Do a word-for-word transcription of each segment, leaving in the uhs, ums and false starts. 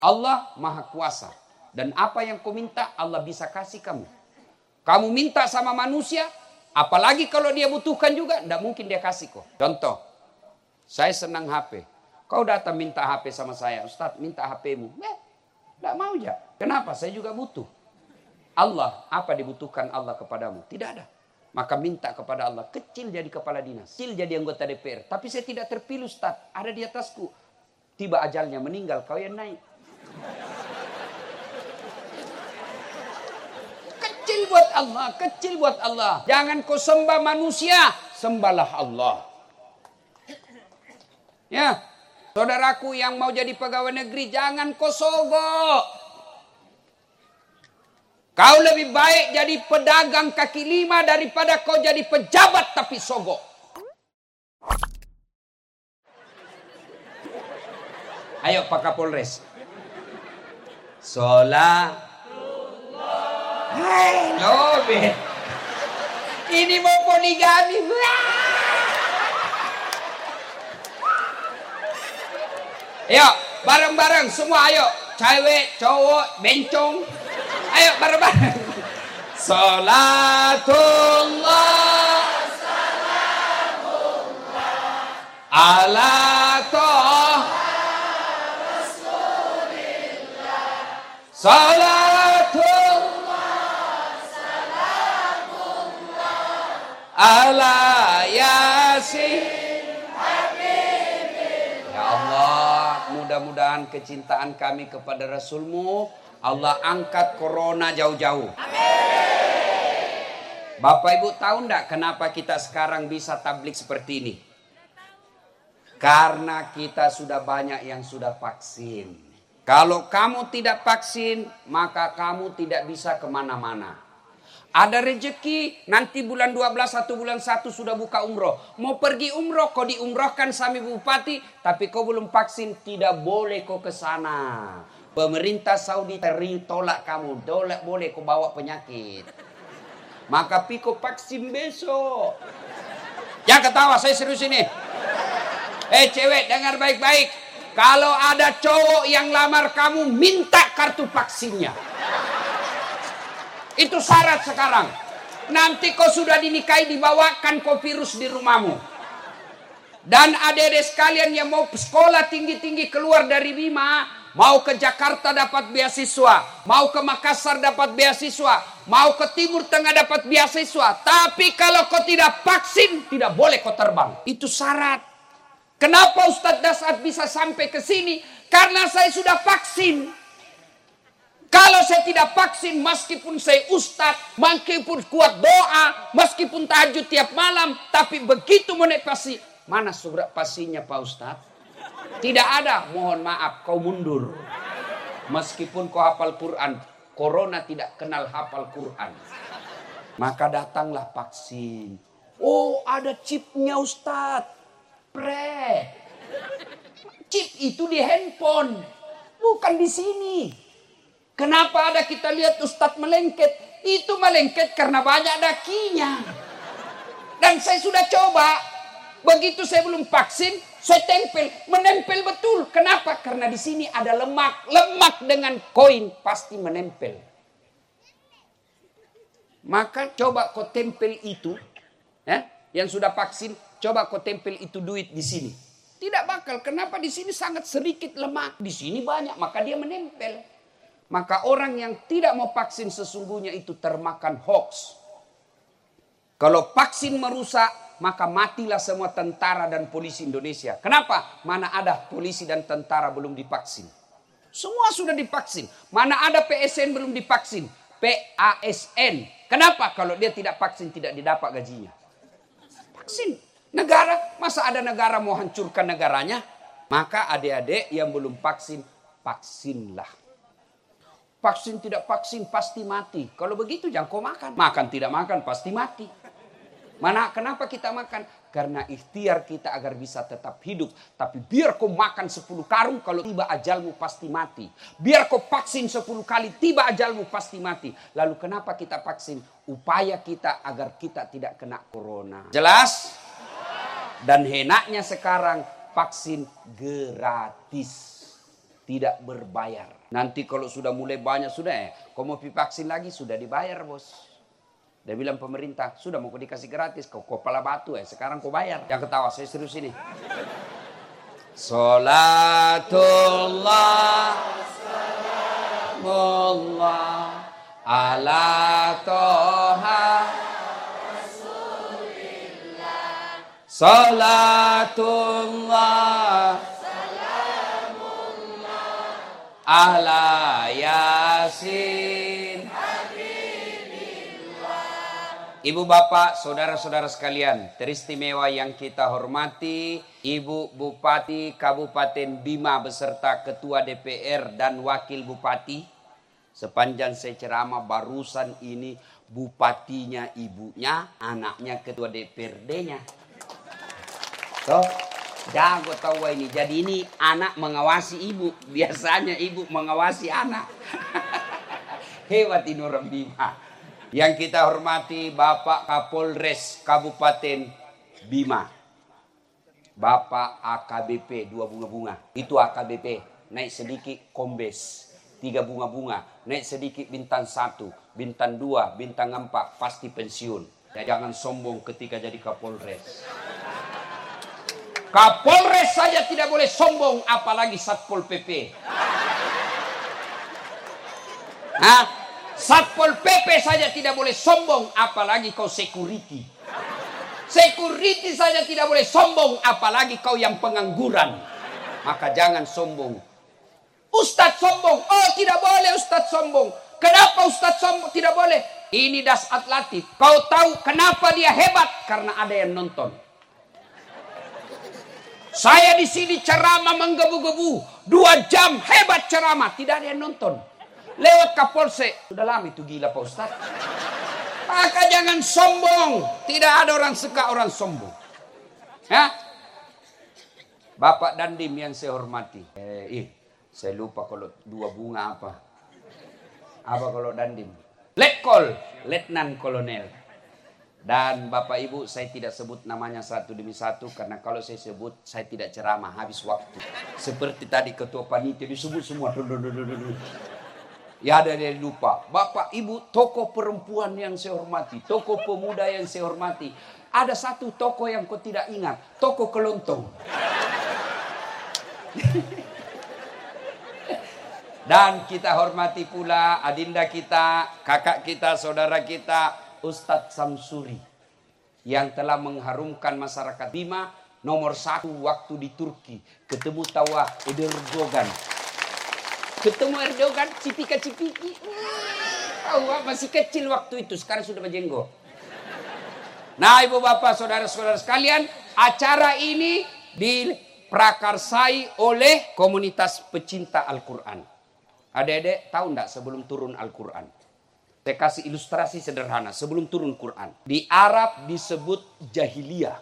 Allah Maha Kuasa. Dan apa yang kau minta, Allah bisa kasih kamu. Kamu minta sama manusia, apalagi kalau dia butuhkan juga, tidak mungkin dia kasih kok. Contoh, saya senang H P. Kau datang minta H P sama saya, Ustaz minta H P-mu. Eh, tidak mau ya. Kenapa? Saya juga butuh. Allah, apa dibutuhkan Allah kepadamu? Tidak ada. Maka minta kepada Allah. Kecil jadi kepala dinas, kecil jadi anggota D P R. Tapi saya tidak terpilih Ustaz, ada di atasku. Tiba ajalnya meninggal, kau yang naik. Kecil buat Allah, kecil buat Allah. Jangan kau sembah manusia, sembahlah Allah. Ya, saudaraku yang mau jadi pegawai negeri, jangan kau sogok. Kau lebih baik jadi pedagang kaki lima daripada kau jadi pejabat tapi sogok. Ayo Pak Kapolres. Sholat. Hai, lobe. Ini mau poligami. Ayo, bareng-bareng semua ayo. Cewek, cowok, bencong. Ayo bareng-bareng. Salatullah. Salamullah. Ala toh. Rasulillah. Salatullah. Ala yasin Habibillah. Ya Allah, mudah-mudahan kecintaan kami kepada Rasulmu Allah angkat corona jauh-jauh. Amin. Bapak Ibu tahu enggak kenapa kita sekarang bisa tablik seperti ini? Karena kita sudah banyak yang sudah vaksin. Kalau kamu tidak vaksin, maka kamu tidak bisa kemana-mana. Ada rezeki, nanti bulan dua belas, satu bulan satu sudah buka umroh. Mau pergi umroh, kau diumrohkan sama bupati, tapi kau belum vaksin, tidak boleh kau ke sana. Pemerintah Saudi tolak kamu, tolak boleh kau bawa penyakit. Maka piko vaksin besok. Jangan ketawa, saya serius ini. Eh cewek, dengar baik-baik. Kalau ada cowok yang lamar kamu, minta kartu vaksinnya. Itu syarat sekarang. Nanti kau sudah dinikahi, dibawakan kau virus di rumahmu. Dan adik-adik sekalian yang mau sekolah tinggi-tinggi keluar dari Bima, mau ke Jakarta dapat beasiswa, mau ke Makassar dapat beasiswa, mau ke Timur Tengah dapat beasiswa. Tapi kalau kau tidak vaksin, tidak boleh kau terbang. Itu syarat. Kenapa Ustadz Dasat bisa sampai ke sini? Karena saya sudah vaksin. Kalau saya tidak vaksin, meskipun saya ustadz, meskipun kuat doa, meskipun tahajud tiap malam, tapi begitu menaik pasi, mana surat pasinya Pak Ustadz? Tidak ada, mohon maaf, kau mundur. Meskipun kau hafal Quran, corona tidak kenal hafal Quran. Maka datanglah vaksin. Oh, ada chipnya Ustadz. Pre. Chip itu di handphone, bukan di sini. Kenapa ada kita lihat Ustadz melengket? Itu melengket karena banyak dakinya. Dan saya sudah coba. Begitu saya belum vaksin, saya tempel. Menempel betul. Kenapa? Karena di sini ada lemak. Lemak dengan koin pasti menempel. Maka coba kau tempel itu. Ya, yang sudah vaksin, coba kau tempel itu duit di sini. Tidak bakal. Kenapa? Di sini sangat sedikit lemak. Di sini banyak, maka dia menempel. Maka orang yang tidak mau vaksin sesungguhnya itu termakan hoax. Kalau vaksin merusak, maka matilah semua tentara dan polisi Indonesia. Kenapa? Mana ada polisi dan tentara belum divaksin. Semua sudah divaksin. Mana ada P S N belum divaksin. P A S N. Kenapa? Kalau dia tidak vaksin tidak didapat gajinya. Vaksin. Negara, masa ada negara mau hancurkan negaranya? Maka adik-adik yang belum vaksin, vaksinlah. Vaksin tidak vaksin pasti mati. Kalau begitu jangan kau makan. Makan tidak makan pasti mati. Mana kenapa kita makan? Karena ikhtiar kita agar bisa tetap hidup. Tapi biar kau makan sepuluh karung, kalau tiba ajalmu pasti mati. Biar kau vaksin sepuluh kali, tiba ajalmu pasti mati. Lalu kenapa kita vaksin? Upaya kita agar kita tidak kena corona. Jelas? Dan enaknya sekarang vaksin gratis. tidak berbayar. Nanti kalau sudah mulai banyak sudah ya, kau mau vaksin lagi sudah dibayar bos. Dia bilang pemerintah, sudah mau kau dikasih gratis, kau kepala batu ya, sekarang kau bayar. Yang ketawa, saya serius ini. Salatullah, salamullah, ala toha, rasulillah. Salatullah, salamullah, ala yasin. Ibu bapak, saudara-saudara sekalian, teristimewa yang kita hormati, Ibu Bupati Kabupaten Bima beserta Ketua D P R dan Wakil Bupati. Sepanjang saya ceramah barusan ini bupatinya ibunya, anaknya Ketua D P R D-nya. Toh, jago tahu ini. Jadi ini anak mengawasi ibu, biasanya ibu mengawasi anak. Hebat ini orang Bima. Yang kita hormati Bapak Kapolres Kabupaten Bima. Bapak A K B P dua bunga-bunga. Itu A K B P. Naik sedikit kombes. Tiga bunga-bunga. Naik sedikit bintang satu. Bintang dua. Bintang empat. Pasti pensiun. Ya, jangan sombong ketika jadi Kapolres. Kapolres saja tidak boleh sombong. Apalagi Satpol P P. Hah? Satpol P P saja tidak boleh sombong, apalagi kau security. Security saja tidak boleh sombong, apalagi kau yang pengangguran. Maka jangan sombong. Ustadz sombong, oh tidak boleh Ustadz sombong. Kenapa Ustadz sombong? Tidak boleh. Ini das atlatif. Kau tahu kenapa dia hebat? Karena ada yang nonton. Saya di sini ceramah menggebu-gebu, dua jam hebat ceramah, tidak ada yang nonton. Lewat Kapolsek. Sudah lama itu gila Pak Ustaz. Maka jangan sombong. Tidak ada orang suka orang sombong. Ya? Bapak Dandim yang saya hormati. Eh, ih, saya lupa kalau dua bunga apa. Apa kalau Dandim? Letkol, Letnan Kolonel. Dan Bapak Ibu saya tidak sebut namanya satu demi satu. Karena kalau saya sebut saya tidak ceramah, habis waktu. Seperti tadi ketua panitia disebut semua. Ya ada yang lupa. Bapak Ibu tokoh perempuan yang saya hormati. Tokoh pemuda yang saya hormati. Ada satu tokoh yang kau tidak ingat. Tokoh kelontong. Dan kita hormati pula adinda kita, kakak kita, saudara kita, Ustadz Samsuri. Yang telah mengharumkan masyarakat Bima. Nomor satu waktu di Turki. Ketemu tawa Erdogan. Ketemu Erdogan, cipika-cipiki. Tahu masih kecil waktu itu, sekarang sudah berjenggot. Nah ibu bapak, saudara-saudara sekalian, acara ini diprakarsai oleh komunitas pecinta Al-Quran. Adik-adik tahu enggak sebelum turun Al-Quran? Saya kasih ilustrasi sederhana sebelum turun Quran. Di Arab disebut jahiliyah.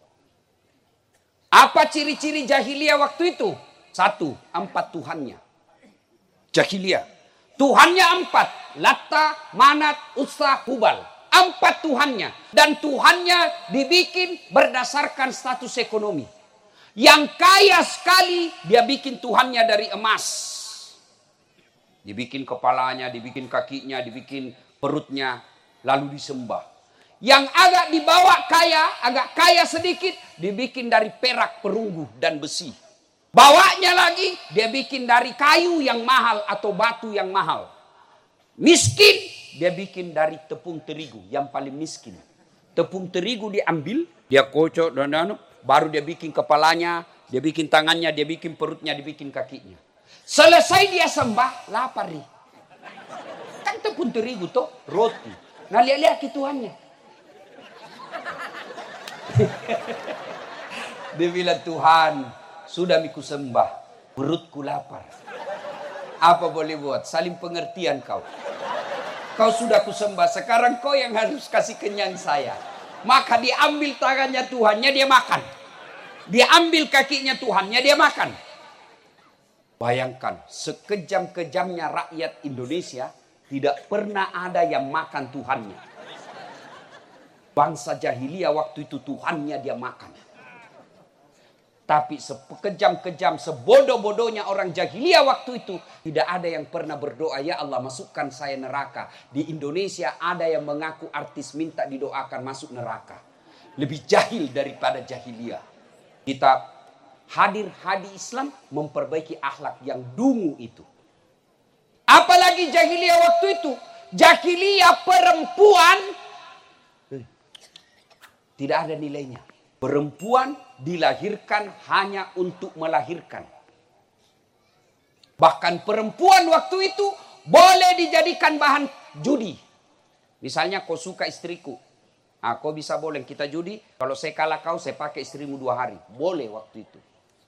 Apa ciri-ciri jahiliyah waktu itu? Satu, empat Tuhannya. Jahiliyah. Tuhannya empat. Latta, Manat, Uzza, Hubal. Empat Tuhannya. Dan Tuhannya dibikin berdasarkan status ekonomi. Yang kaya sekali dia bikin Tuhannya dari emas. Dibikin kepalanya, dibikin kakinya, dibikin perutnya. Lalu disembah. Yang agak dibawa kaya, agak kaya sedikit. Dibikin dari perak, perunggu, dan besi. Bawanya lagi dia bikin dari kayu yang mahal atau batu yang mahal. Miskin dia bikin dari tepung terigu yang paling miskin. Tepung terigu diambil, dia kocok dan dan baru dia bikin kepalanya, dia bikin tangannya, dia bikin perutnya, dia bikin kakinya. Selesai dia sembah, lapar nih. Kan tepung terigu tuh roti. Nah lihat-lihat ke Tuhannya. Dia bilang Tuhan, sudah miku sembah, perutku lapar. Apa boleh buat? Saling pengertian kau. Kau sudah kusembah, sekarang kau yang harus kasih kenyang saya. Maka diambil tangannya Tuhannya, dia makan. Diambil kakinya Tuhannya, dia makan. Bayangkan, sekejam-kejamnya rakyat Indonesia, tidak pernah ada yang makan Tuhannya. Bangsa jahiliyah waktu itu Tuhannya dia makan. Tapi sekejam-kejam, sebodoh-bodohnya orang jahiliyah waktu itu, tidak ada yang pernah berdoa, ya Allah masukkan saya neraka. Di Indonesia ada yang mengaku artis minta didoakan masuk neraka. Lebih jahil daripada jahiliyah. Kita hadir hadi Islam memperbaiki akhlak yang dungu itu. Apalagi jahiliyah waktu itu. Jahiliyah perempuan tidak ada nilainya. Perempuan dilahirkan hanya untuk melahirkan. Bahkan perempuan waktu itu boleh dijadikan bahan judi. Misalnya kau suka istriku. Ah, kau bisa boleh kita judi. Kalau saya kalah kau, saya pakai istrimu dua hari. Boleh waktu itu.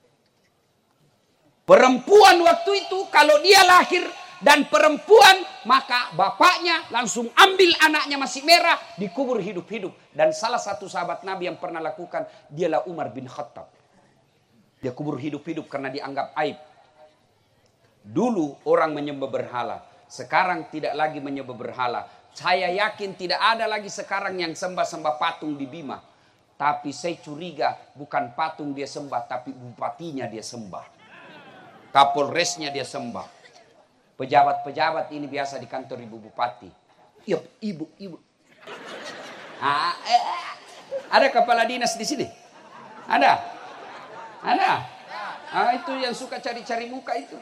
Perempuan waktu itu kalau dia lahir dan perempuan, maka bapaknya langsung ambil anaknya masih merah, dikubur hidup-hidup. Dan salah satu sahabat Nabi yang pernah lakukan, dialah Umar bin Khattab. Dia kubur hidup-hidup karena dianggap aib. Dulu orang menyembah berhala, sekarang tidak lagi menyembah berhala. Saya yakin tidak ada lagi sekarang yang sembah-sembah patung di Bima. Tapi saya curiga bukan patung dia sembah, tapi bupatinya dia sembah. Kapolresnya dia sembah. Pejabat-pejabat ini biasa di kantor ibu bupati. Iya, ibu, ibu. Ah, eh, ada kepala dinas di sini? Ada? Ada? Ah, itu yang suka cari-cari muka itu.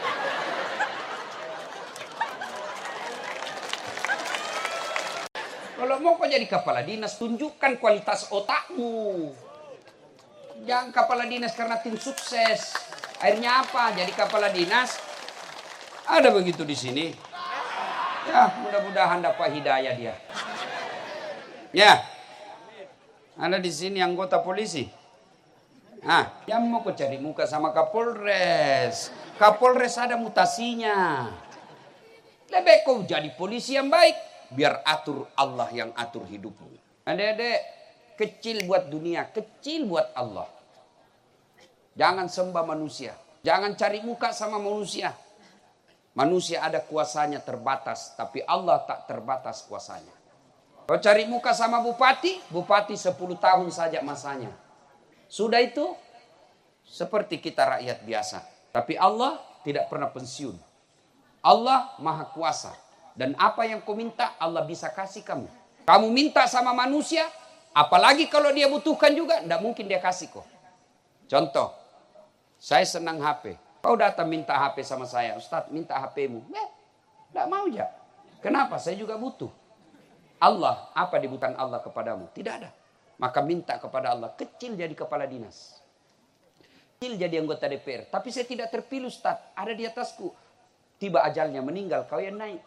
Kalau mau kau jadi kepala dinas, tunjukkan kualitas otakmu. Jangan kepala dinas karena tim sukses. Akhirnya apa? Jadi kepala dinas. Ada begitu di sini. Ya, mudah-mudahan dapat hidayah dia. Ya. Ada di sini anggota polisi. Ah, yang mau kau cari muka sama Kapolres. Kapolres ada mutasinya. Lebih kau jadi polisi yang baik, biar atur Allah yang atur hidupmu. Adik-adik, kecil buat dunia, kecil buat Allah. Jangan sembah manusia. Jangan cari muka sama manusia. Manusia ada kuasanya terbatas, tapi Allah tak terbatas kuasanya. Kau cari muka sama bupati, bupati sepuluh tahun saja masanya. Sudah itu seperti kita rakyat biasa. Tapi Allah tidak pernah pensiun. Allah maha kuasa. Dan apa yang kau minta Allah bisa kasih kamu. Kamu minta sama manusia, apalagi kalau dia butuhkan juga, tidak mungkin dia kasih kau. Contoh, saya senang H P. Kau datang minta H P sama saya, Ustadz minta H P-mu. Eh, tidak mau ya. Kenapa? Saya juga butuh. Allah, apa dibutuhkan Allah kepadamu? Tidak ada. Maka minta kepada Allah, kecil jadi kepala dinas. Kecil jadi anggota D P R. Tapi saya tidak terpilih Ustadz, ada di atasku. Tiba ajalnya meninggal, kau yang naik.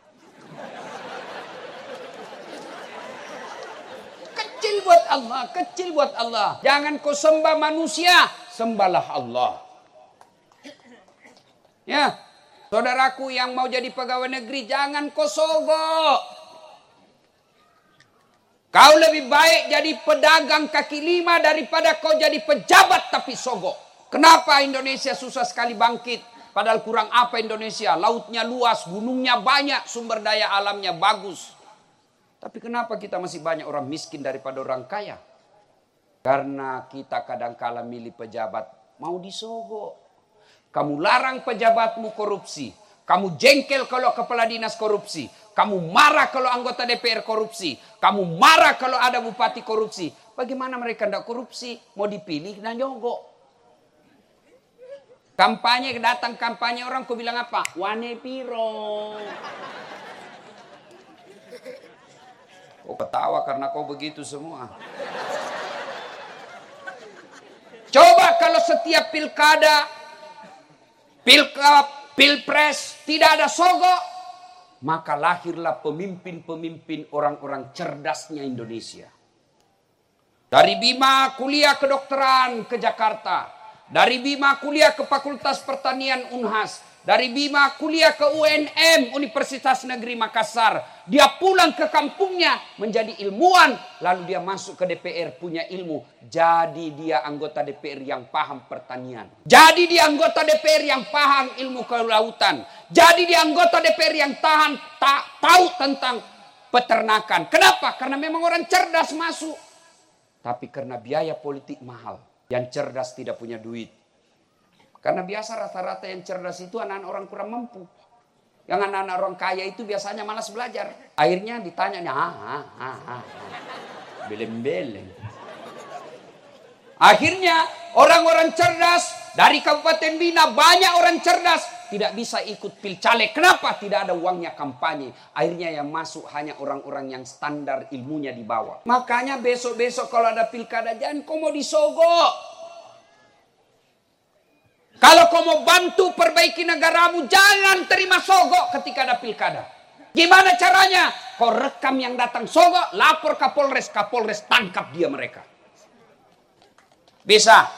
Kecil buat Allah, kecil buat Allah. Jangan kau sembah manusia, sembahlah Allah. Ya, saudaraku yang mau jadi pegawai negeri, jangan kau sogok. Kau lebih baik jadi pedagang kaki lima daripada kau jadi pejabat tapi sogok. Kenapa Indonesia susah sekali bangkit? Padahal kurang apa Indonesia? Lautnya luas, gunungnya banyak, sumber daya alamnya bagus. Tapi kenapa kita masih banyak orang miskin daripada orang kaya? Karena kita kadang-kala milih pejabat mau disogok. Kamu larang pejabatmu korupsi. Kamu jengkel kalau kepala dinas korupsi. Kamu marah kalau anggota D P R korupsi. Kamu marah kalau ada bupati korupsi. Bagaimana mereka tidak korupsi? Mau dipilih dan nyogok. Kampanye, datang kampanye orang, kau bilang apa? Wane piro. Kau ketawa karena kau begitu semua. Coba kalau setiap pilkada, pilkap, pilpres tidak ada sogok, maka lahirlah pemimpin-pemimpin orang-orang cerdasnya Indonesia. Dari Bima kuliah kedokteran ke Jakarta. Dari Bima kuliah ke Fakultas Pertanian Unhas. Dari Bima kuliah ke U N M Universitas Negeri Makassar. Dia pulang ke kampungnya menjadi ilmuwan. Lalu dia masuk ke D P R punya ilmu. Jadi dia anggota D P R yang paham pertanian. Jadi dia anggota D P R yang paham ilmu kelautan. Jadi dia anggota D P R yang tahan tak tahu tentang peternakan. Kenapa? Karena memang orang cerdas masuk. Tapi karena biaya politik mahal. Yang cerdas tidak punya duit. Karena biasa rata-rata yang cerdas itu anak-anak orang kurang mampu. Yang anak-anak orang kaya itu biasanya malas belajar. Akhirnya ditanya, ah, ah, ah, ah. Beleng-beleng. Akhirnya orang-orang cerdas dari Kabupaten Bina, banyak orang cerdas tidak bisa ikut pilcaleg. Kenapa? Tidak ada uangnya kampanye. Akhirnya yang masuk hanya orang-orang yang standar ilmunya di bawah. Makanya besok-besok kalau ada pilkada, jangan kau mau disogok. Kalau kau mau bantu perbaiki negaramu, jangan terima sogok ketika ada pilkada. Gimana caranya? Kau rekam yang datang sogok, lapor Kapolres, Kapolres tangkap dia mereka. Bisa?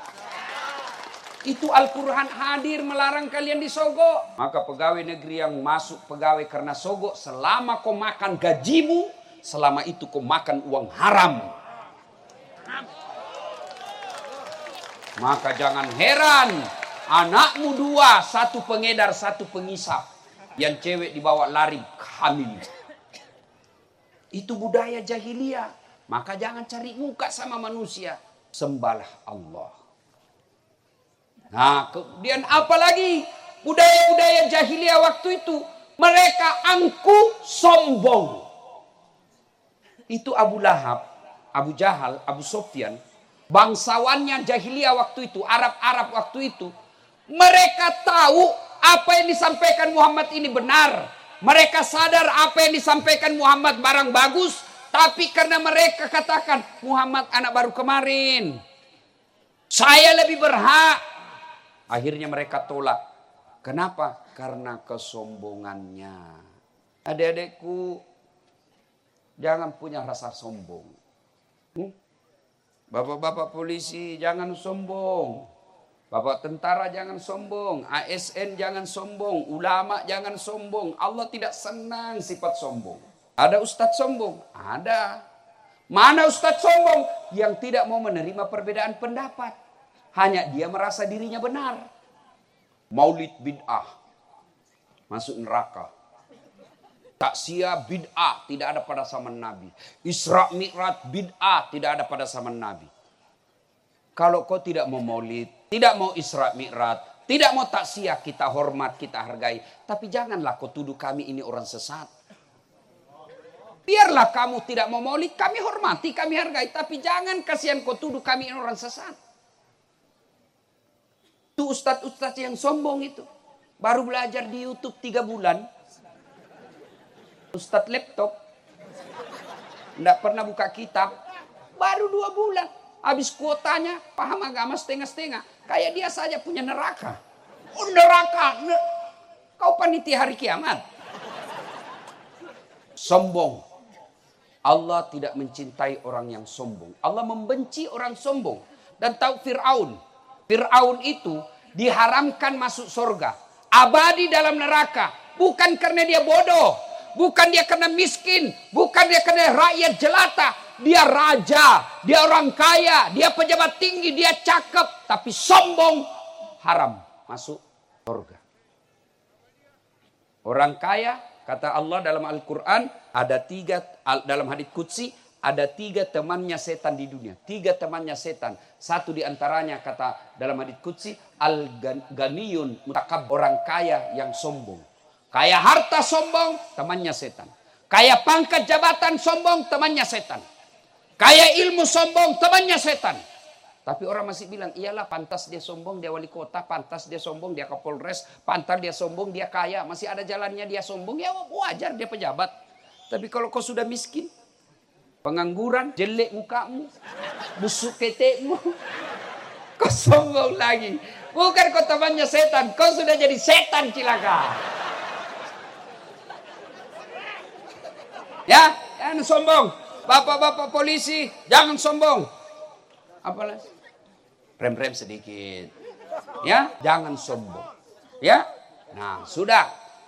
Itu Al-Quran hadir melarang kalian disogok. Maka pegawai negeri yang masuk pegawai karena sogok, selama kau makan gajimu, selama itu kau makan uang haram. Maka jangan heran, anakmu dua, satu pengedar, satu pengisap. Yang cewek dibawa lari hamil. Itu budaya jahiliyah. Maka jangan cari muka sama manusia. Sembahlah Allah. Nah, kemudian apa lagi? Budaya-budaya jahiliyah waktu itu. Mereka angkuh sombong. Itu Abu Lahab, Abu Jahal, Abu Sofyan. Bangsawannya jahiliyah waktu itu, Arab-Arab waktu itu, mereka tahu apa yang disampaikan Muhammad ini benar. Mereka sadar apa yang disampaikan Muhammad barang bagus, tapi karena mereka katakan Muhammad anak baru kemarin, saya lebih berhak. Akhirnya mereka tolak. Kenapa? Karena kesombongannya. Adik-adikku, jangan punya rasa sombong. Hmm? Bapak-bapak polisi jangan sombong. Bapak tentara jangan sombong. A S N jangan sombong. Ulama jangan sombong. Allah tidak senang sifat sombong. Ada ustadz sombong? Ada. Mana ustadz sombong? Yang tidak mau menerima perbedaan pendapat. Hanya dia merasa dirinya benar. Maulid bid'ah. Masuk neraka. Taksiyah bid'ah, tidak ada pada zaman Nabi. Isra Mi'raj bid'ah, tidak ada pada zaman Nabi. Kalau kau tidak mau maulid, tidak mau Isra Mi'raj, tidak mau taksiyah, kita hormat, kita hargai. Tapi janganlah kau tuduh kami ini orang sesat. Biarlah kamu tidak mau maulid, kami hormati, kami hargai. Tapi jangan kasihan kau tuduh kami ini orang sesat. Itu ustadz-ustadz yang sombong itu. Baru belajar di YouTube tiga bulan. Ustadz laptop, tidak pernah buka kitab, baru dua bulan, habis kuotanya, paham agama setengah-setengah, kayak dia saja punya neraka. Oh neraka, kau panitia hari kiamat. Sombong. Allah tidak mencintai orang yang sombong. Allah membenci orang sombong. Dan tahu Fir'aun, Fir'aun itu diharamkan masuk surga, abadi dalam neraka, bukan karena dia bodoh. Bukan dia kena miskin, bukan dia kena rakyat jelata. Dia raja, dia orang kaya, dia pejabat tinggi, dia cakep. Tapi sombong, haram masuk surga. Orang kaya, kata Allah dalam Al-Quran, ada tiga, dalam hadits qudsi, ada tiga temannya setan di dunia. Tiga temannya setan. Satu diantaranya kata dalam hadits qudsi, Al-Ganiyun mutakab, orang kaya yang sombong. Kaya harta sombong, temannya setan. Kaya pangkat jabatan sombong, temannya setan. Kaya ilmu sombong, temannya setan. Tapi orang masih bilang, iyalah pantas dia sombong, dia wali kota, pantas dia sombong, dia Kapolres, pantas dia sombong, dia kaya. Masih ada jalannya dia sombong, ya wajar dia pejabat. Tapi kalau kau sudah miskin, pengangguran, jelek mukamu, busuk ketekmu, kau sombong lagi. Bukan kau temannya setan, kau sudah jadi setan cilaka. Ya, jangan sombong. Bapak-bapak polisi, jangan sombong. Apalah? Rem-rem sedikit. Ya, jangan sombong. Ya, nah sudah.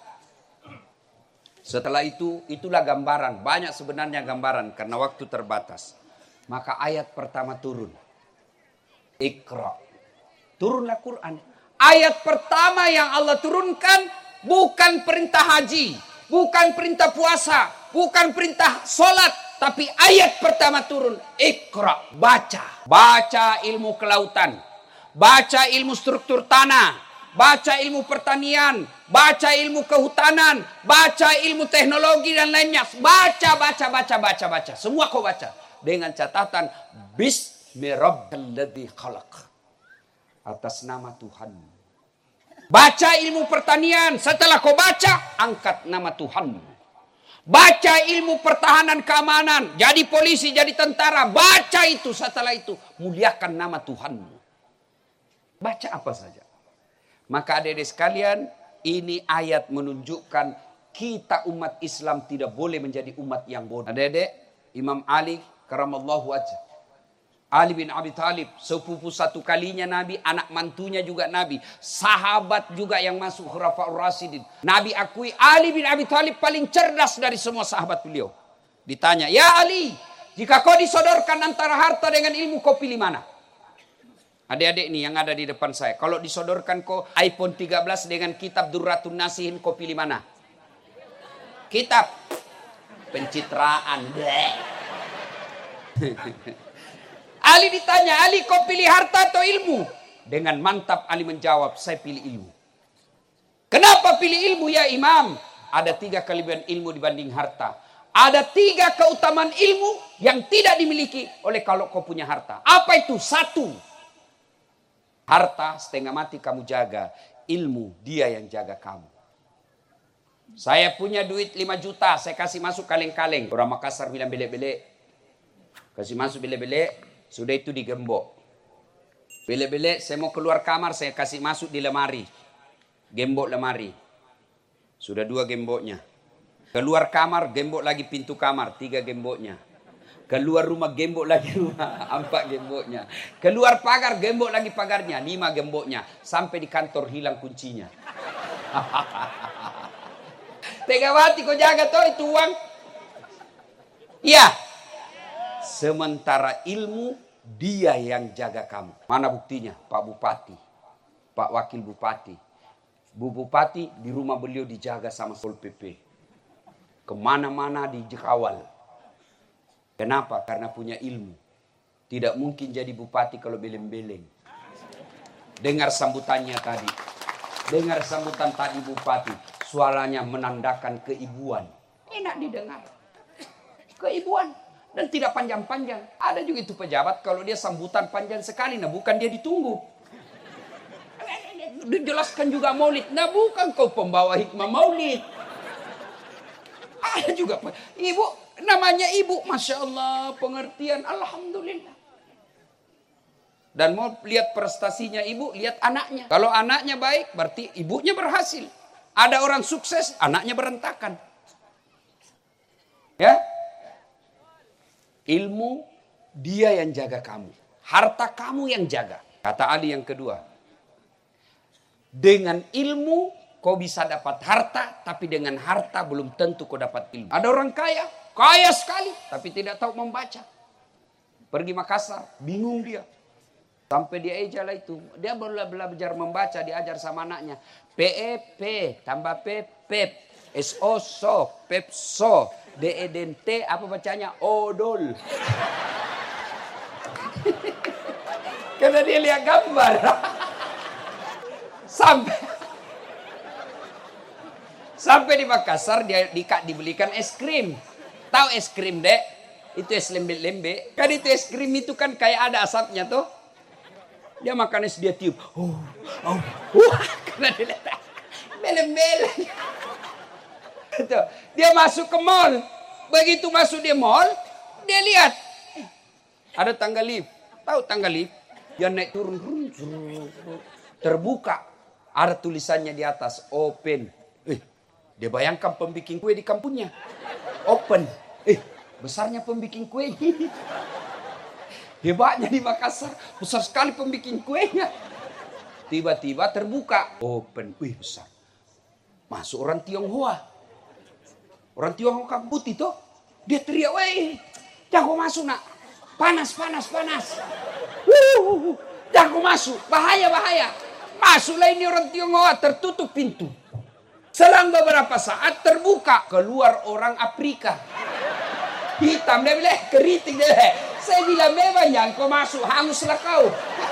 Setelah itu, itulah gambaran. Banyak sebenarnya gambaran karena waktu terbatas. Maka ayat pertama turun. Iqra. Turunlah Quran. Ayat pertama yang Allah turunkan bukan perintah haji. Bukan perintah puasa, bukan perintah sholat, tapi ayat pertama turun, Iqra, baca. Baca ilmu kelautan, baca ilmu struktur tanah, baca ilmu pertanian, baca ilmu kehutanan, baca ilmu teknologi dan lainnya. Baca, baca, baca, baca, baca. Semua kau baca. Dengan catatan, Bismi Rabbilladzi khalaq. Atas nama Tuhan. Baca ilmu pertanian. Setelah kau baca, angkat nama Tuhan. Baca ilmu pertahanan keamanan. Jadi polisi, jadi tentara. Baca itu. Setelah itu, muliakan nama Tuhanmu. Baca apa saja. Maka adik-adik sekalian, ini ayat menunjukkan kita umat Islam tidak boleh menjadi umat yang bodoh. Adik-adik, Imam Ali karamallahu wajhah, Ali bin Abi Thalib, sepupu satu kalinya Nabi, anak mantunya juga Nabi, sahabat juga yang masuk Khulafaur Rasyidin. Nabi akui Ali bin Abi Thalib paling cerdas dari semua sahabat beliau. Ditanya, ya Ali, jika kau disodorkan antara harta dengan ilmu, kau pilih mana? Adik-adik ini yang ada di depan saya, kalau disodorkan kau iPhone tiga belas dengan kitab Durratun Nasihin, kau pilih mana? Kitab pencitraan. Ali ditanya, Ali kau pilih harta atau ilmu? Dengan mantap Ali menjawab, saya pilih ilmu. Kenapa pilih ilmu ya Imam? Ada tiga kelebihan ilmu dibanding harta. Ada tiga keutamaan ilmu yang tidak dimiliki oleh kalau kau punya harta. Apa itu? Satu, harta setengah mati kamu jaga. Ilmu dia yang jaga kamu. Saya punya duit lima juta, saya kasih masuk kaleng-kaleng. Orang Makassar bilang belek-belek. Kasih masuk belek-belek. Sudah itu digembok. Belek-belek saya mau keluar kamar, saya kasih masuk di lemari. Gembok lemari. Sudah dua gemboknya. Keluar kamar, gembok lagi pintu kamar. Tiga gemboknya. Keluar rumah, gembok lagi rumah. Empat gemboknya. Keluar pagar, gembok lagi pagarnya. Lima gemboknya. Sampai di kantor hilang kuncinya. Tega mati kau jaga toh itu uang. Iya. Sementara ilmu dia yang jaga kamu. Mana buktinya? Pak Bupati, Pak Wakil Bupati, Bu Bupati di rumah beliau dijaga sama Pol P P. Kemana-mana dikawal. Kenapa? Karena punya ilmu. Tidak mungkin jadi bupati kalau beleng-beleng. Dengar sambutannya tadi. Dengar sambutan tadi bupati. Suaranya menandakan keibuan. Enak didengar. Keibuan. Dan tidak panjang-panjang. Ada juga itu pejabat kalau dia sambutan panjang sekali. Nah bukan dia ditunggu. Dijelaskan juga maulid. Nah bukan kau pembawa hikmah maulid. Ada juga. Ibu, namanya ibu. Masya Allah, pengertian. Alhamdulillah. Dan mau lihat prestasinya ibu, lihat anaknya. Kalau anaknya baik, berarti ibunya berhasil. Ada orang sukses, anaknya berantakan. Ya. Ilmu dia yang jaga kamu. Harta kamu yang jaga. Kata Ali yang kedua. Dengan ilmu kau bisa dapat harta. Tapi dengan harta belum tentu kau dapat ilmu. Ada orang kaya. Kaya sekali. Tapi tidak tahu membaca. Pergi Makassar. Bingung dia. Sampai dia ejala itu. Dia belajar membaca. Diajar sama anaknya. P E P. Tambah P P. S O so. Pepso. D E D T apa bacanya? Odol. Karena dia lihat gambar. Sampai sampai di Makassar dia di, dibelikan es krim. Tahu es krim, Dek? Itu es lembe-lembe. Kan itu es krim itu kan kayak ada asapnya tuh. Dia makan es dia tiup. Oh, oh, wah, karena dia lihat beleng-beleng. Dia masuk ke mall. Begitu masuk di mall, dia lihat ada tangga lift. Tahu tangga lift? Dia naik turun, terbuka. Ada tulisannya di atas, open. Eh, dia bayangkan pembikin kue di kampungnya. Open. Eh, besarnya pembikin kue. Hebatnya di Makassar, besar sekali pembikin kuenya. Tiba-tiba terbuka, open. Wih, besar. Masuk orang Tionghoa. Orang Tionghoa putih tuh. Dia teriak, weh, jangan masuk nak. Panas, panas, panas. Wuh, jangan masuk, bahaya, bahaya. Masuklah ini orang Tionghoa, tertutup pintu. Selang beberapa saat terbuka, keluar orang Afrika. Hitam. Dia bilang, keriting. Dia bilang, saya bilang memang yang kau masuk, hanguslah kau.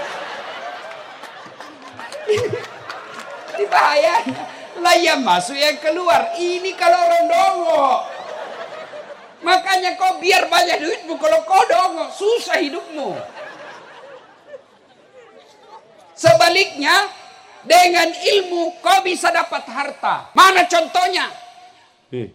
Ini bahayanya. Lah yang masuk yang keluar. Ini kalau orang dongo. Makanya kau biar banyak duitmu. Kalau kau dongo, susah hidupmu. Sebaliknya, dengan ilmu kau bisa dapat harta. Mana contohnya? Eh.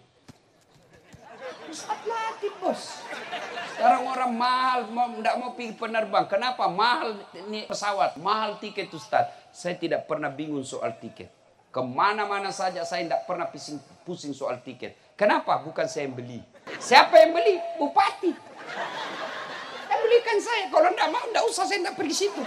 Ustaz Latif, bos. Sekarang orang mahal, tidak mau pergi penerbang. Kenapa? Mahal ini pesawat, mahal tiket Ustaz. Saya tidak pernah bingung soal tiket. Kemana-mana saja saya tidak pernah pusing, pusing soal tiket. Kenapa? Bukan saya yang beli. Siapa yang beli? Bupati. Yang belikan saya. Kalau tidak mau, tidak usah, saya tidak pergi situ.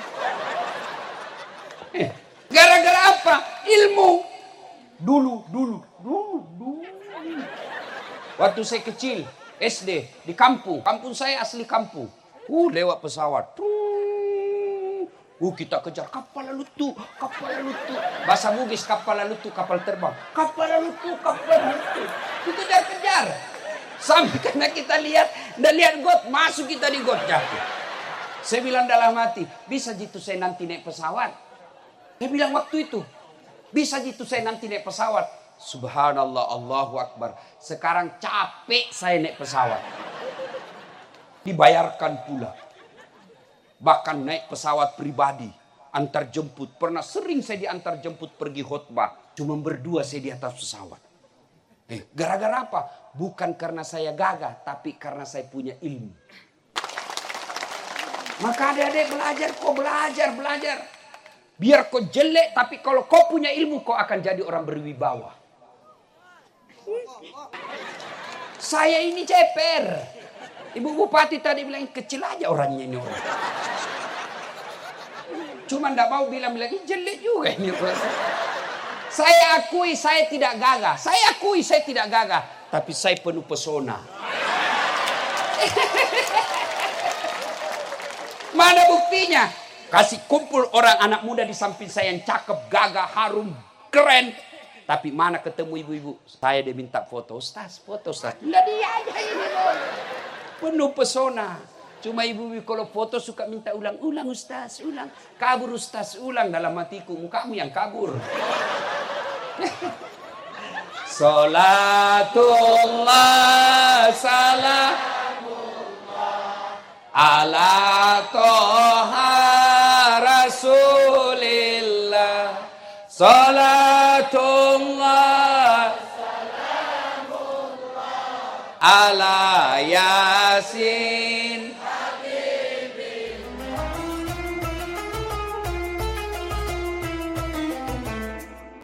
Eh, gara-gara apa? Ilmu. Dulu, dulu, dulu, dulu. Waktu saya kecil, S D, di kampung. Kampung saya asli kampung. Uh, lewat pesawat. Uh, kita kejar kapal lalu tuh, kapal lalu tuh. Bahasa Bugis kapal lalu tuh, kapal terbang. Kapal lalu tuh, kapal lalu tuh. Kita kejar-kejar. Sampai karena kita lihat, dan lihat got, masuk kita di got jatuh. Saya bilang dalam hati, bisa gitu saya nanti naik pesawat. Saya bilang waktu itu, bisa gitu saya nanti naik pesawat. Subhanallah, Allahu Akbar. Sekarang capek saya naik pesawat. Dibayarkan pula. Bahkan naik pesawat pribadi. Antar jemput. Pernah sering saya diantar jemput pergi khutbah. Cuma berdua saya di atas pesawat. Eh, gara-gara apa? Bukan karena saya gagah. Tapi karena saya punya ilmu. Maka adik-adik belajar. Kau belajar, belajar. Biar kau jelek. Tapi kalau kau punya ilmu, kau akan jadi orang berwibawa. Saya ini ceper. Ibu Bupati tadi bilang kecil aja orangnya ini orang. Cuma ndak mau bilang-bilang jelek juga ini. Saya akui saya tidak gagah. Saya akui saya tidak gagah. Tapi saya penuh pesona. Mana buktinya? Kasih kumpul orang anak muda di samping saya yang cakep, gagah, harum, keren. Tapi mana ketemu ibu-ibu? Saya dia minta foto. Ustaz, foto Ustaz. Lah dia aja ini loh. Penuh pesona. Cuma ibu-ibu kalau foto suka minta ulang-ulang Ustaz, ulang. Kabur Ustaz, ulang dalam hatiku. Mukamu yang kabur. Salatullah salamullah ala toha rasulillah. Salatullah salamullah ala yasin